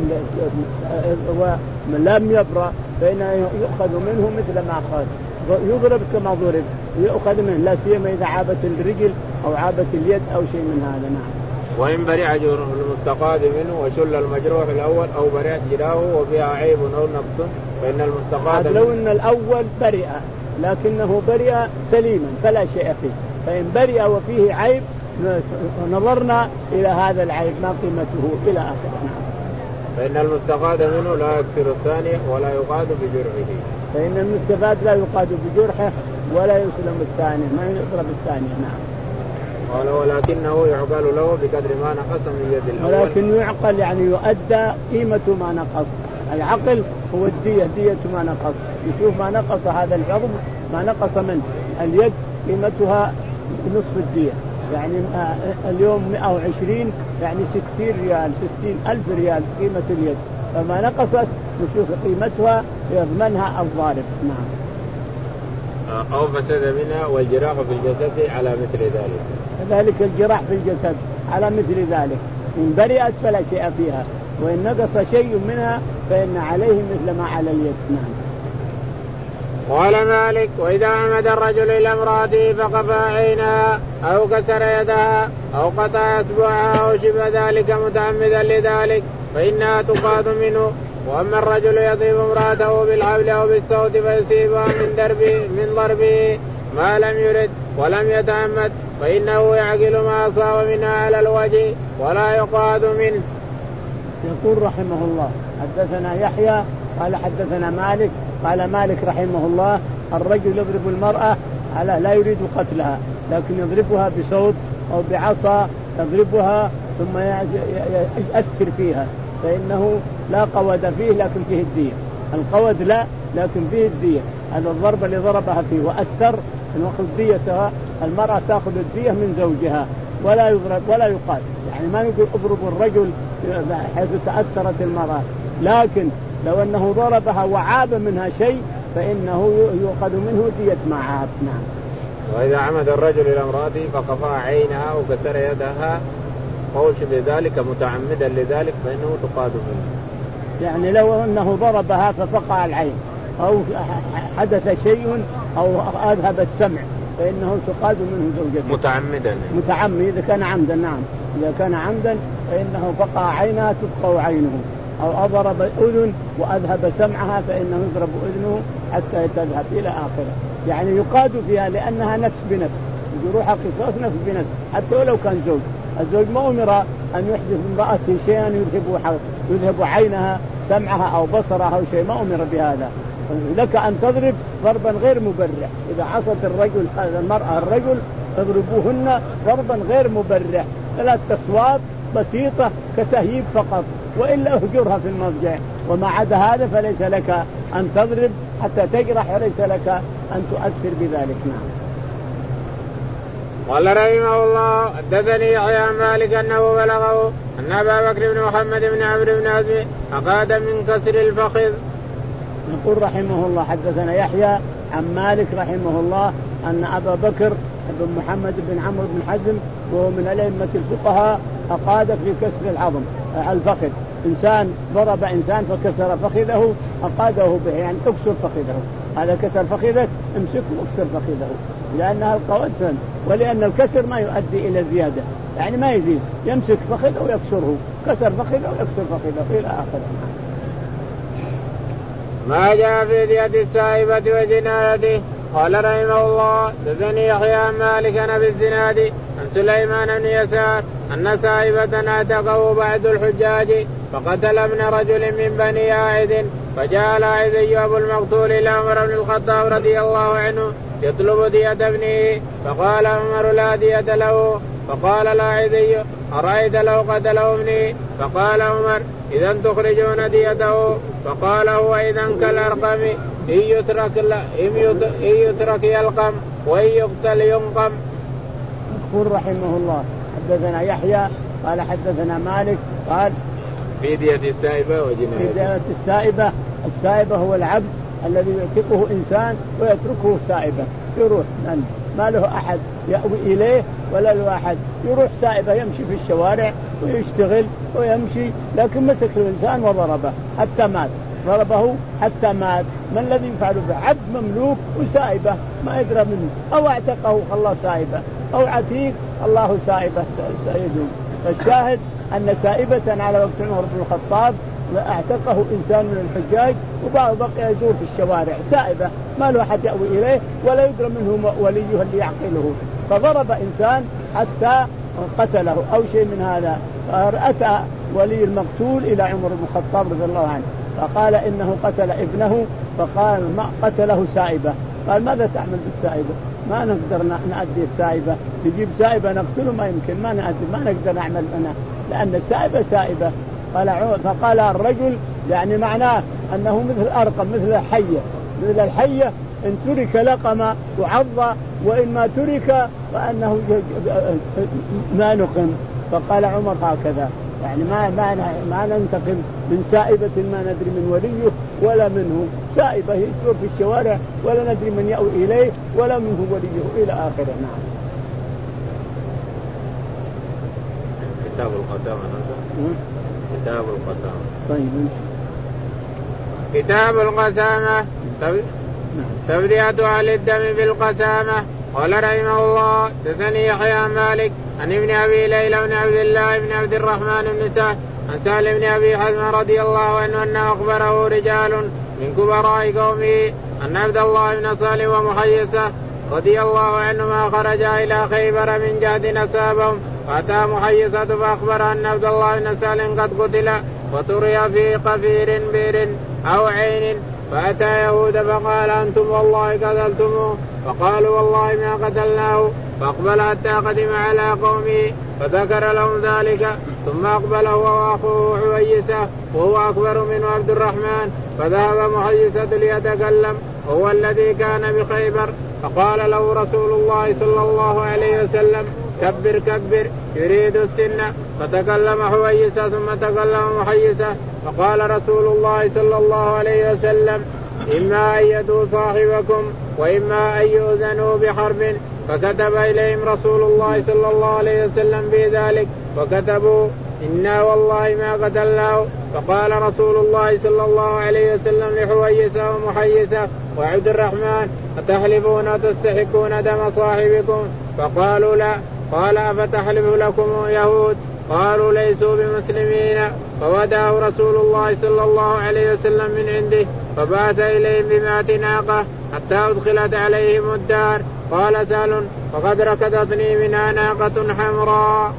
ولم يبرأ فإنه يؤخذ منه مثل ما أخذ، يضرب كما ضرب يؤخذ منه، لا سيما إذا عابت الرجل أو عابت اليد أو شيء من هذا. نعم. وإن برئ جرح المستقاد منه وشل المجروح الأول أو برئت جراحه وفيها عيب أو نقص فإن المستقاد لو أن الأول برئ لكنه برئ سليما فلا شيء فيه، فإن برئ وفيه عيب نظرنا إلى هذا العيب ما قيمته إلى آخره. فإن المستقاد منه لا يكسر الثانية ولا يقاد بجرحه، فإن المستفاد لا يقاد بجرحه ولا يسلم الثانية ما يضرب الثانية. نعم. قال ولكنه يعقل له بقدر ما نقص من يد الأول، ولكن يعقل يعني يؤدى قيمة ما نقص، العقل هو الدية دية ما نقص، يشوف ما نقص هذا العظم ما نقص منه، اليد قيمتها نصف الدية، يعني اليوم مئة وعشرين يعني ستين ريال ستين ألف ريال قيمة اليد، فما نقصت نشوف قيمتها يضمنها الضارب. نعم. أو فسد منها والجراح في الجسد على مثل ذلك، كذلك الجراح في الجسد على مثل ذلك، إن برئت فلا شيء فيها، وإن نقص شيء منها فإن عليه مثل ما على اليد. نعم. قال مالك وإذا عمد الرجل إلى امرأته فقفى عينها أو كسر يدها أو قطع أصبعها أو شبه ذلك متعمدا لذلك فإنها تقاد منه، وأما الرجل يضرب امرأته بالحبل أو بالصوت فيصيبها من ضربه من ضربه ما لم يرد ولم يتعمد فإنه يعقل ما أصاب منها على الوجه ولا يقاد منه. يقول رحمه الله حدثنا يحيى قال حدثنا مالك قال مالك رحمه الله الرجل يضرب المرأة على لا يريد قتلها لكن يضربها بصوت أو بعصا يضربها ثم يؤثر فيها فإنه لا قود فيه لكن فيه الدية، القود لا لكن فيه الدية، هذا الضرب اللي ضربها فيه وأثر نأخذ ديتها، المرأة تأخذ الدية من زوجها ولا يضرب ولا يقاتل، يعني ما نقول اضرب الرجل حيث تأثرت المرأة، لكن لو أنه ضربها وعاب منها شيء فإنه يؤخذ منه دية ما عاب. نعم. وإذا عمد الرجل إلى امرأته فقفى عينها أو كسر يدها أو شبه ذلك متعمدا لذلك فإنه تقاد منه، يعني لو أنه ضربها ففقع العين أو حدث شيء أو أذهب السمع فإنه تقاد منه زوجته متعمدا متعمد إذا كان عمدا. نعم. إذا كان عمدا فإنه فقع عينها تبقى عينه، أو أضرب أذن وأذهب سمعها فإنه يضرب أذنه حتى تذهب إلى آخره، يعني يقاد فيها لأنها نفس بنفس، جروحها قصاص نفس بنفس، حتى ولو كان زوج، الزوج ما أمر أن يحدث امرأته شيئا يذهب يذهب عينها سمعها أو بصرها أو شيء، ما أمر بهذا، لك أن تضرب ضربا غير مبرح، إذا عصت الرجل المرأة الرجل اضربوهن ضربا غير مبرح، ثلاث أصوات بسيطة كتهيب فقط، وإلا أهجرها في المضجع، وما عدا هذا فليس لك أن تضرب حتى تجرح وليس لك أن تؤثر بذلك. نعم. قال رحمه الله حدثني يحيى عن مالك أنه بلغه أن أبا بكر بن محمد بن عمرو بن عزم أقاد من كسر الفخذ. يقول رحمه الله حدثنا يحيى عن مالك رحمه الله أن أبا بكر بن محمد بن عمرو بن حزم وهو من الأئمة الفقهاء أقاد في كسر العظم الفخذ، إنسان ضرب إنسان فكسر فخذه أقاده به، يعني اكسر فخذه، هذا كسر فخذك امسكه واكسر فخذه، لأنها القوة، ولأن الكسر ما يؤدي إلى زيادة، يعني ما يزيد، يمسك فخذه ويكسره، كسر فخذه ويكسر فخذه إلى آخره. ما جاء في دية السائبة وجنايته. قال رحمه الله حدثني يحيى عن مالك عن بالزناد عن سليمان بن يسار أن سائبة اعتقه بعض الحجاج فقتل ابن رجل من بني عائد، فجاء العائذي أبو المقتول إلى عمر بن الخطاب رضي الله عنه يطلب دية ابنه، فقال عمر لا دية له. فقال العائذي أرأيت لو قتله ابني؟ فقال عمر إذا تخرجون ديته. فقال هو إذا كالأرقم إن يترك, إن يترك يلقم وإن يقتل ينقم. يقول رحمه الله حدثنا يحيى قال حدثنا مالك قال في دية السائبة وجنايته. في دية السائبة، السائبة هو العبد الذي يعتقه إنسان ويتركه سائبة، يروح ما له أحد يأوي إليه ولا له أحد، يروح سائبة يمشي في الشوارع ويشتغل ويمشي، لكن مسك الإنسان وضربه حتى مات، ضربه حتى مات. ما الذي يفعل به؟ عبد مملوك وسائبة ما يدرى منه، أو اعتقه الله سائبة أو عتيق الله سائبة سيده. فالشاهد أن سائبة على وقت عمر بن الخطاب اعتقه إنسان من الحجاج وبعض بقي يزور في الشوارع سائبة ما له أحد يأوي إليه ولا يدرى منه وليه اللي يعقله، فضرب إنسان حتى قتله أو شيء من هذا. فأتى ولي المقتول إلى عمر بن الخطاب رضي الله عنه فقال إنه قتل ابنه، فقال ما قتله سائبة. قال ماذا تعمل بالسائبة؟ ما نقدر نأدي السائبة، نجيب سائبة نقتله ما يمكن، ما نأدي ما نقدر نعمل أنا لأن السائبة سائبة. قال فقال الرجل يعني معناه أنه مثل الأرقم مثل الحية، مثل الحية إن ترك لقم وعض وإن ما ترك فأنه ما نقم. فقال عمر هكذا يعني ما ما ما ننتقم من سائبة ما ندري من وليه ولا منه، سائبة يجور في الشوارع ولا ندري من يأوي إليه ولا منه وليه إلى آخره. نعم. كتاب القسامة. كتاب القسامة. طيب. كتاب القسامة تبدئة أهل الدم بالقسامة. قال رحمه الله حدثني يحيى عن مالك عن ابن أبي ليلى بن عبد الله بن عبد الرحمن بن سعد عن سهل بن أبي حزم رضي الله عنه أنه أخبره رجال من كبراء قومه أن عبد الله بن صالح ومحيصة رضي الله عنهما خرجا إلى خيبر من جهد أصابهم، فأتى محيصة فأخبر أن عبد الله بن صالح قد قتل وطري في قفير بئر أو عين، فأتى يهود فقال أنتم والله قتلتموه، فقالوا والله ما قتلناه، فأقبل حتى قدم على قومه فذكر لهم ذلك، ثم أقبل هو وأخوه حويسة وهو أكبر منه عبد الرحمن، فذهب محيصة ليتكلم وهو الذي كان بخيبر، فقال له رسول الله صلى الله عليه وسلم كبر كبر يريد السن، فتكلم حويسة ثم تكلم محيصة، فقال رسول الله صلى الله عليه وسلم إما أن يدوا صاحبكم وإما أن يؤذنوا بحرب، فكتب إليهم رسول الله صلى الله عليه وسلم بذلك وكتبوا إنا والله ما قتلناه، فقال رسول الله صلى الله عليه وسلم لحويسة ومحيصة وعبد الرحمن أتحلفون وتستحقون دم صاحبكم؟ فقالوا لا. قال أفتحلف لكم يهود؟ قالوا ليسوا بمسلمين. فوداه رسول الله صلى الله عليه وسلم من عنده فبعث إليهم بمائة ناقة حتى أدخلت عليهم الدار. قال سهل فقد ركضتني منها ناقة حمراء.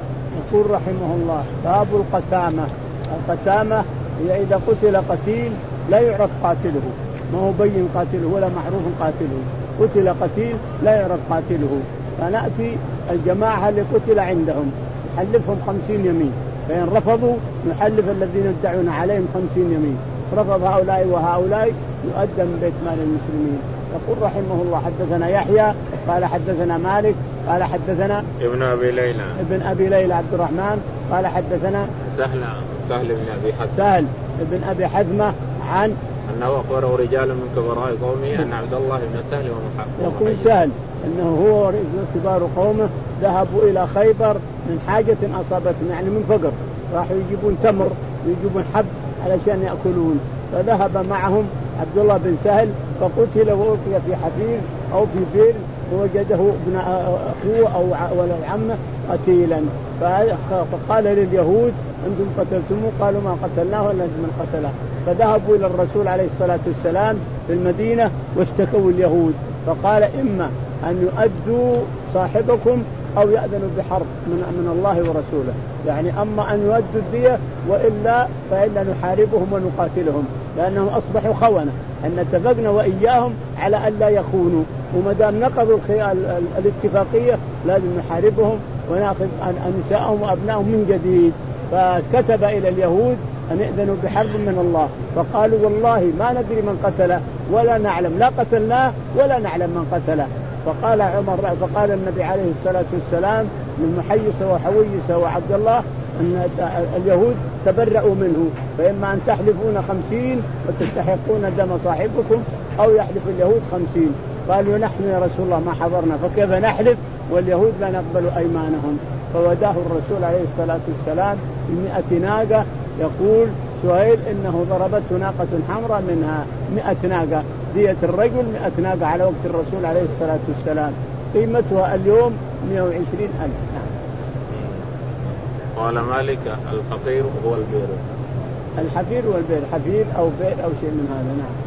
يقول رحمه الله باب القسامة. القسامة هي إذا قتل قتيل لا يعرف قاتله، ما هو بين قاتله ولا معروف قاتله، قتل قتيل لا يعرف قاتله، فنأتي الجماعة اللي قتل عندهم نحلفهم خمسين يمين، فإن رفضوا نحلف الذين يدعون عليهم خمسين يمين، رفض هؤلاء وهؤلاء يؤدى من بيت مال المسلمين. يقول رحمه الله حدثنا يحيى قال حدثنا مالك قال حدثنا ابن أبي ليلى ابن أبي ليلى عبد الرحمن قال حدثنا سهل سهل بن أبي حزمة سهل بن أبي حزمة عن أنه أخبره رجال من كبراء قومه أن عبد الله بن سهل ومحمد يقول سهل أنه هو كبار قومه ذهبوا إلى خيبر من حاجة أصابتهم يعني من فقر، راحوا يجيبون تمر ويجيبون حب علشان يأكلون، فذهب معهم عبد الله بن سهل فقتل وألقي في حفير أو في بئر ووجده ابن أخوه أو ولد عمه قتيلا، فقال لليهود أنتم قتلتموه؟ قالوا ما قتلناه ولا من قتله، فذهبوا إلى الرسول عليه الصلاة والسلام في المدينة واشتكوا اليهود، فقال إما أن يؤدوا صاحبكم أو يأذنوا بحرب من, من الله ورسوله، يعني أما أن يؤدوا الدية وإلا فإلا نحاربهم ونقاتلهم لأنهم أصبحوا خونة، أن اتفقنا وإياهم على أن لا يخونوا، ومدام نقضوا الاتفاقية لازم نحاربهم ونأخذ نساءهم وأبنائهم من جديد. فكتب إلى اليهود أن يأذنوا بحرب من الله، فقالوا والله ما ندري من قتله ولا نعلم، لا قتلناه ولا نعلم من قتله. فقال عمر فقال النبي عليه الصلاة والسلام من محيصة وحويصة وعبد الله أن اليهود تبرأوا منه، فإما أن تحلفون خمسين وتستحقون دم صاحبكم أو يحلف اليهود خمسين. قالوا نحن يا رسول الله ما حضرنا، فكيف نحلف واليهود لا نقبل أيمانهم؟ فوداه الرسول عليه الصلاة والسلام بمئة ناقة. يقول سهيل إنه ضربته ناقة حمراء منها مئة ناقة، دية الرجل مئة ناقة على وقت الرسول عليه الصلاة والسلام، قيمتها اليوم مئة وعشرين ألف. قال مالك الحفير هو البئر. الحفير والبئر، حفير أو بئر أو شيء من هذا. نعم.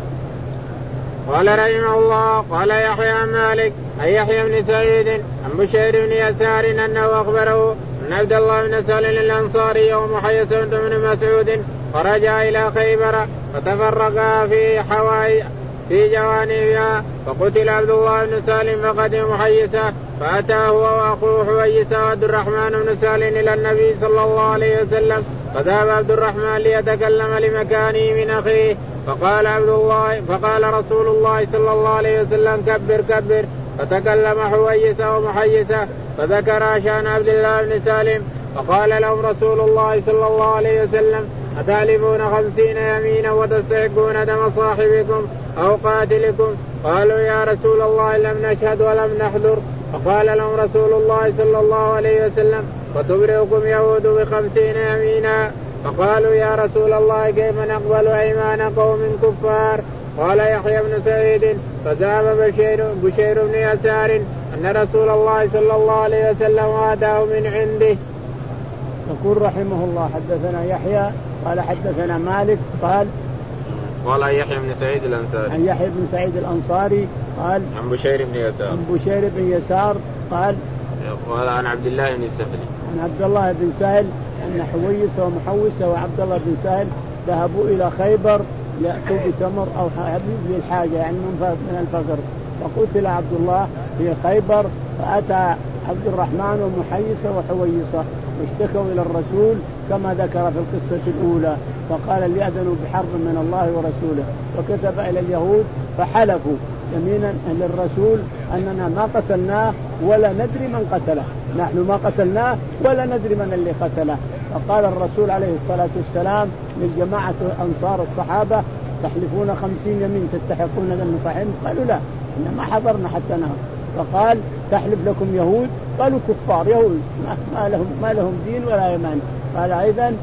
قال رحمه الله قال يحيى عن مالك عن يحيى بن سعيد عن بشير بن يسار أنه أخبره أن عبد الله بن سهل الأنصاري ومحيص بن مسعود خرجا إلى خيبر فتفرقا في حوائج في جوانبها، فقتل عبد الله بن سهل فقدم محيصا، فأتاه هو وأخوه حويصا وعبد الرحمن بن سهل إلى النبي صلى الله عليه وسلم، فذهب عبد الرحمن ليتكلم لمكانه من أخيه، فقال عبد الله فقال رسول الله صلى الله عليه وسلم كبر كبر، فتكلم حويصا ومحيصا فذكر شأن عبد الله بن سالم، فقال لهم رسول الله صلى الله عليه وسلم أتعلمون خمسين يمينا وتستحقون دم صاحبكم أو قاتلكم؟ قالوا يا رسول الله لم نشهد ولم نحضر. فقال لهم رسول الله صلى الله عليه وسلم وتبرئكم يهود بخمسين يمينا. فقالوا يا رسول الله كيف نقبل أيمان قوم كفار؟ قال يحيى بن سعيد فذهب بشير, بشير بن يسار أن رسول الله صلى الله عليه وسلم وآتاه من عنده. يقول رحمه الله حدثنا يحيى قال حدثنا مالك قال قال يحيى بن سعيد الأنصاري عن يحيى بن سعيد الأنصاري قال عن بشير بن يسار عن بشير بن يسار قال قال عن عبد الله بن سهل عن عبد الله بن سهل أن حويصة ومحوصة وعبد الله بن سهل ذهبوا إلى خيبر يأتوا بتمر أو حبيب للحاجة يعني من الفقر، فقتل عبد الله في خيبر، فأتى عبد الرحمن ومحيصة وحويصة واشتكوا إلى الرسول كما ذكر في القصة الأولى، فقال ليأذنوا بحرب من الله ورسوله، وكتب إلى اليهود فحلفوا يمينا للرسول أننا ما قتلناه ولا ندري من قتله، نحن ما قتلناه ولا ندري من اللي قتله. فقال الرسول عليه الصلاة والسلام للجماعة أنصار الصحابة تحلفون خمسين يمين تستحقون دم صاحبكم؟ قالوا لا إنما حضرنا حتى نهر. فقال تحلف لكم يهود؟ قالوا كفار يهود ما لهم, ما لهم دين ولا إيمان. قال أيضا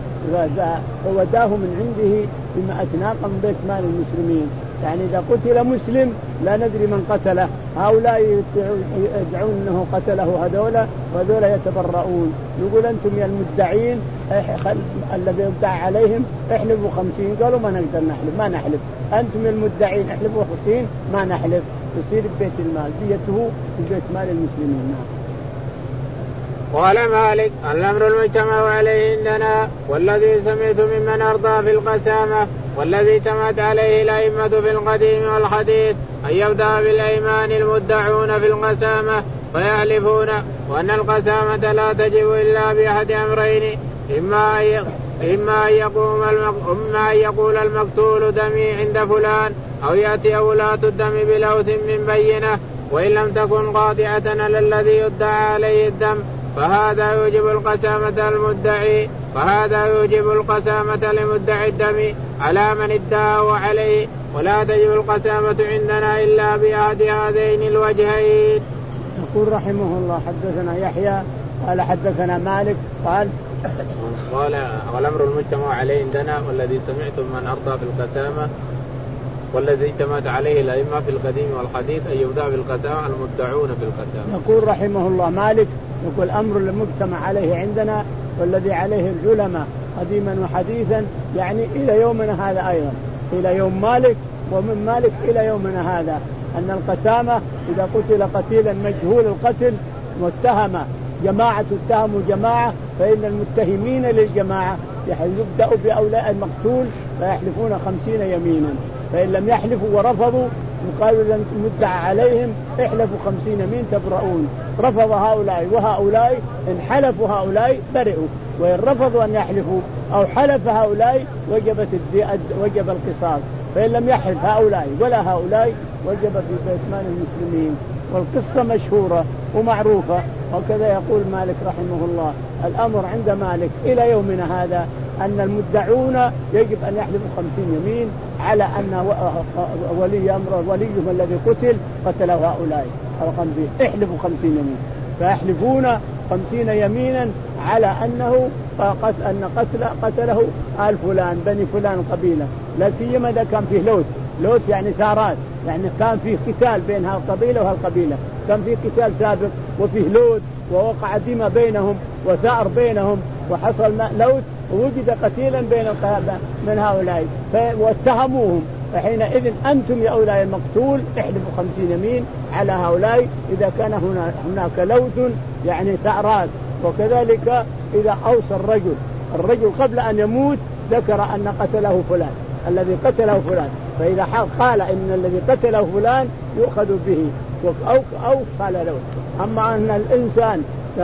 فوداه من عنده بمئة ناقة من بيت مال المسلمين، يعني إذا قتل مسلم لا ندري من قتله، هؤلاء يدعون أنه قتله هذولا وهذولا يتبرؤون، يقول أنتم يا المدعين الذي يدعى عليهم احلفوا خمسين، قالوا ما نقدر نحلف ما نحلف، أنتم المدعين احلفوا خمسين ما نحلف، يصير ببيت المال ديته ببيت مال المسلمين. قال مالك الأمر المجتمع عليه عندنا والذي سمعت ممن أرضى في القسامة والذي تمت عليه الأئمة في القديم والحديث أن يبدأ بالأيمان المدعون في القسامة فيحلفون، وأن القسامة لا تجب إلا بأحد أمرين، إما أن إما أن يقوم إما أن يقول المقتول دمي عند فلان، أو يأتي ولاة الدم بلوث من بينة، وإن لم تكن قاطعة على الذي يدعى عليه الدم فهذا يوجب القسامة المدعي فهذا يوجب القسامة لمدعي الدم على من ادعاه عليه، ولا تجب القسامة عندنا إلا بأحد هذين الوجهين. يقول رحمه الله حدثنا يحيى قال حدثنا مالك قال قال والأمر المجتمع عليه عندنا والذي سمعتم من أرضى بالقسامة والذي اجتمعت عليه الأئمة في القديم والحديث أن يبدأ بالقسامة المدعون بالقسامة. يقول رحمه الله مالك يقول الأمر المجتمع عليه عندنا والذي عليه العلماء قديما وحديثا يعني إلى يومنا هذا أيضا إلى يوم مالك ومن مالك إلى يومنا هذا أن القسامة إذا قتل قتيلا مجهول القتل متهم جماعة اتهموا جماعة فإن المتهمين للجماعة يبدأوا بأولاء المقتول فيحلفون خمسين يمينا فإن لم يحلفوا ورفضوا يقالوا لن مدعى عليهم احلفوا خمسين يمين تبرؤون. رفض هؤلاء وهؤلاء إن حلفوا هؤلاء برئوا وإن رفضوا أن يحلفوا أو حلف هؤلاء وجبت وجب القصاص فإن لم يحلف هؤلاء ولا هؤلاء وجب في بيت مال المسلمين. والقصة مشهورة ومعروفة وكذا يقول مالك رحمه الله الأمر عند مالك إلى يومنا هذا أن المدعون يجب أن يحلفوا خمسين يمين على أن ولي أمر وليهم الذي قتل قتله هؤلاء أو خمسين احلفوا خمسين يمين فيحلفون خمسين يمينا على أنه قتل أن قتل قتله آل فلان بني فلان قبيلة لا سيما إذا كان فيه لوث لوث يعني ثارات يعني كان فيه قتال بين هالقبيلة وهالقبيلة كان فيه قتال سابق وفيه لوث ووقع دم بينهم وثار بينهم وحصل لوث ووجد قتيلا بين من هؤلاء واتهموهم فحينئذ أنتم يا أولئك المقتول احلفوا خمسين يمين على هؤلاء إذا كان هنا هناك لوث يعني ثأرات. وكذلك إذا أوصى الرجل الرجل قبل أن يموت ذكر أن قتله فلان الذي قتله فلان فإذا قال إن الذي قتله فلان يؤخذ به أو أو قال له. أما أن الإنسان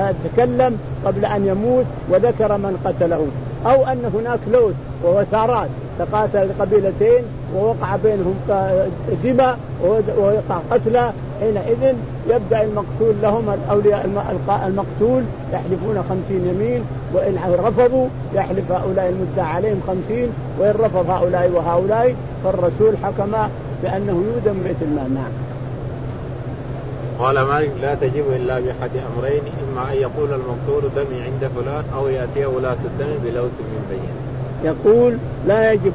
تكلم قبل أن يموت وذكر من قتله أو أن هناك لوث ووثارات تقاتل القبيلتين ووقع بينهم دماء ووقع قتلى حينئذ يبدأ المقتول لهم الأولياء المقتول يحلفون خمسين يمين وإن رفضوا يحلف هؤلاء المدعى عليهم خمسين وإن رفض هؤلاء وهؤلاء فالرسول حكم بأنه يودم بيت المال. نعم. قال مالك لا تجب إلا بأحد أمرين إما أن يقول المقتول دمي عند فلان أو يأتي ولاة الدم بلوث من بين. يقول لا يجب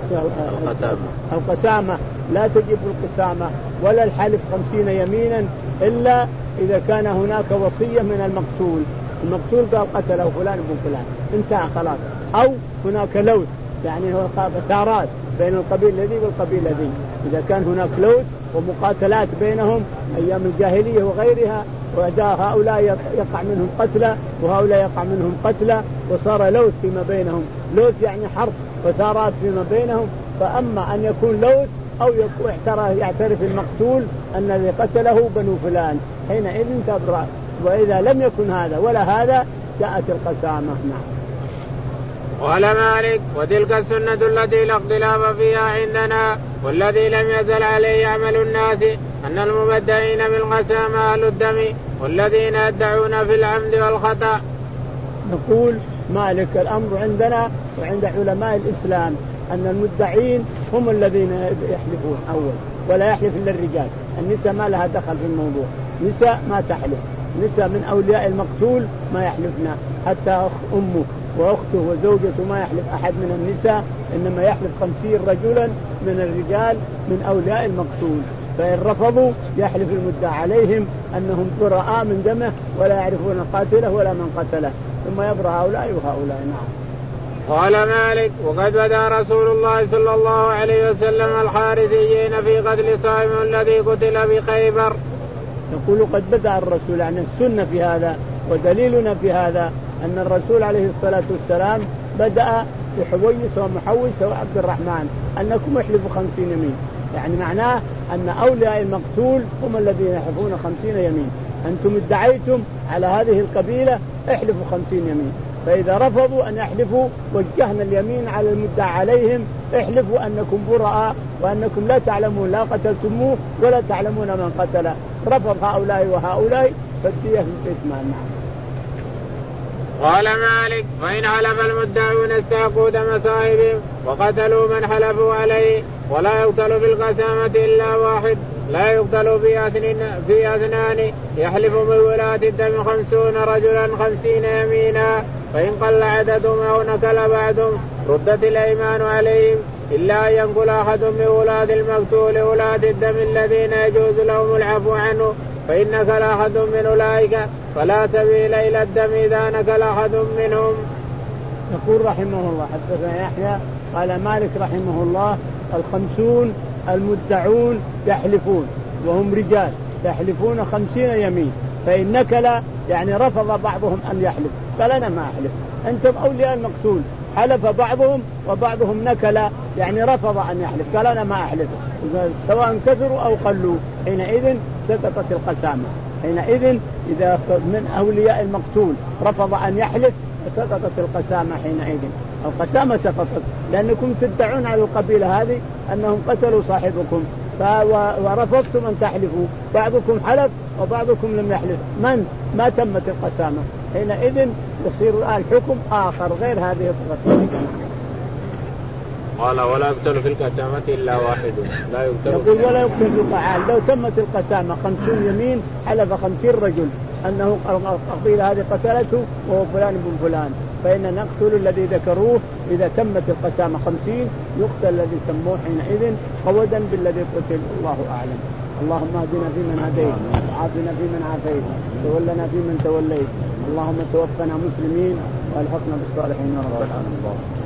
القسامة لا تجب القسامة ولا الحلف خمسين يمينا إلا إذا كان هناك وصية من المقتول المقتول قال قتله فلان ابن فلان انتهى خلاص أو هناك لوث يعني هو ثارات بين القبيل الذي والقبيل الذي إذا كان هناك لوث ومقاتلات بينهم أيام الجاهلية وغيرها وهؤلاء يقع منهم قتلى وهؤلاء يقع منهم قتلى وصار لوث فيما بينهم لوث يعني حرب وثارات فيما بينهم. فأما أن يكون لوث أو يعترف المقتول أن الذي قتله بنو فلان حينئذ تبرأ. وإذا لم يكن هذا ولا هذا جاءت القسامة. نعم. قال مالك وتلك السنة التي لا اختلاف فيها عندنا والذي لم يزل عليه عمل الناس أن المبدعين بالقسامة أهل الدم والذين يدعون في العمد والخطأ. نقول مالك الأمر عندنا وعند علماء الإسلام أن المدعين هم الذين يحلفون أول ولا يحلف إلا الرجال. النساء ما لها دخل في الموضوع نساء ما تحلف نساء من أولياء المقتول ما يحلفنا حتى أمه وأخته وزوجته ما يحلف أحد من النساء إنما يحلف خمسين رجلا من الرجال من أولياء المقتول فإن رفضوا يحلف المدعى عليهم أنهم براء من دمه ولا يعرفون قاتله ولا من قتله ثم يبرأ هؤلاء وهؤلاء. نعم. قال مالك وقد بدأ رسول الله صلى الله عليه وسلم الحارثيين في قتل صائم الذي قتل بخيبر. يقول قد بدأ الرسول عن السنة في هذا ودليلنا في هذا أن الرسول عليه الصلاة والسلام بدأ بحويس ومحوس وعبد الرحمن أنكم احلفوا خمسين يمين يعني معناه أن أولياء المقتول هم الذين يحلفون خمسين يمين. أنتم ادعيتم على هذه القبيلة احلفوا خمسين يمين فإذا رفضوا أن يحلفوا وجهنا اليمين على المدعى عليهم احلفوا أنكم براء وأنكم لا تعلمون لا قتلتموه ولا تعلمون من قتله. رفض هؤلاء وهؤلاء فالدية في الإثمان. قال مالك وإن حلف المدعون استحقوا دم صاحبهم وقتلوا من حلفوا عليه ولا يقتل في القسامة إلا واحد. لا يقتل في أثنان, في أثنان يحلف من ولاة الدم خمسون رجلا خمسين يمينا فإن قل عددهم أو نكل بعضهم ردت الأيمان عليهم إلا أن ينقل أحد من ولاة المقتول ولاة الدم الذين يجوز لهم العفو عنه فإن نكل أحد من أولئك فلا سبيل إلى الدم إذا نكل أحد منهم. يقول رحمه الله حدثنا يحيى قال مالك رحمه الله الخمسون المدعون يحلفون وهم رجال يحلفون خمسين يمين فإن نكل يعني رفض بعضهم أن يحلف قال أنا ما أحلف. أنتم أولياء المقتول حلف بعضهم وبعضهم نكل يعني رفض أن يحلف قال أنا ما أحلف سواء كثروا أو قلوا حينئذ سقطت القسامة. حينئذ إذا من أولياء المقتول رفض أن يحلف سقطت القسامة. حينئذ القسامة سقطت لأنكم تدعون على القبيلة هذه أنهم قتلوا صاحبكم ورفضتم أن تحلفوا بعضكم حلف وبعضكم لم يحلف من ما تمت القسامة. حينئذ يصير الآن حكم آخر غير هذه القسامة. قال ولا يقتل في القسامة إلا واحد. لا يقتل يقول ولا يقتل في القعال لو تمت القسامة خمسون يمين حلف خمسين رجل أنه القبيلة هذه قتلته وهو فلان بن فلان فإن نقتل الذي ذكروه إذا تمت القسامة خمسين يقتل الذي سموه حينئذ قودا بالذي قتل. الله أعلم. اللهم اهدنا فيمن هديت وعافنا فيمن عافيت تولنا فيمن توليت اللهم توفنا مسلمين والحقنا بالصالحين رب العالمين.